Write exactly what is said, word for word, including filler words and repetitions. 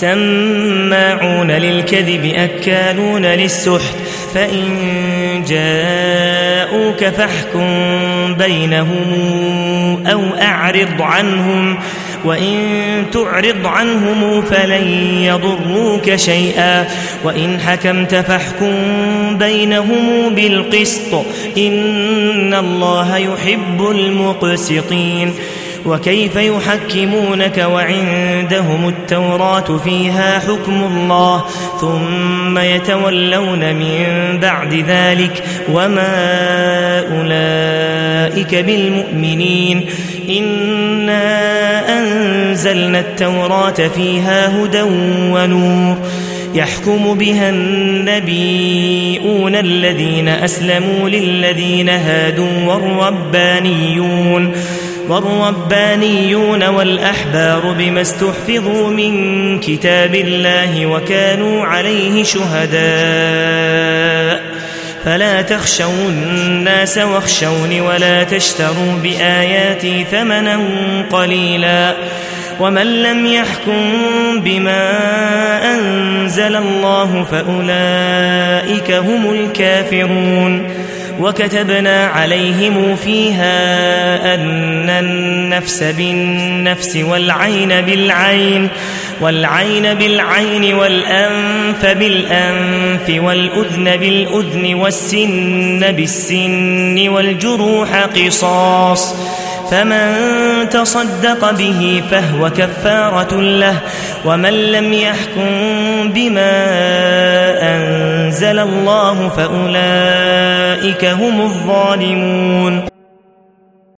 سماعون للكذب أكالون للسحت فإن جاءوك فاحكم بينهم أو أعرض عنهم وإن تعرض عنهم فلن يضروك شيئا وإن حكمت فاحكم بينهم بالقسط إن الله يحب المقسطين وكيف يحكمونك وعندهم التوراة فيها حكم الله ثم يتولون من بعد ذلك وما أولئك بالمؤمنين إنا أنزلنا التوراة فيها هدى ونور يحكم بها النبيون الذين أسلموا للذين هادوا والربانيون والربانيون والأحبار بما استحفظوا من كتاب الله وكانوا عليه شهداء فلا تخشوا الناس واخشوني ولا تشتروا بآياتي ثمنا قليلا ومن لم يحكم بما أنزل الله فأولئك هم الكافرون وكتبنا عليهم فيها أن النفس بالنفس والعين بالعين والعين بالعين والأنف بالأنف والأذن بالأذن والسن بالسن والجروح قصاص فمن تصدق به فهو كفارة له ومن لم يحكم بما أنزل الله فأولئك هم الظالمون.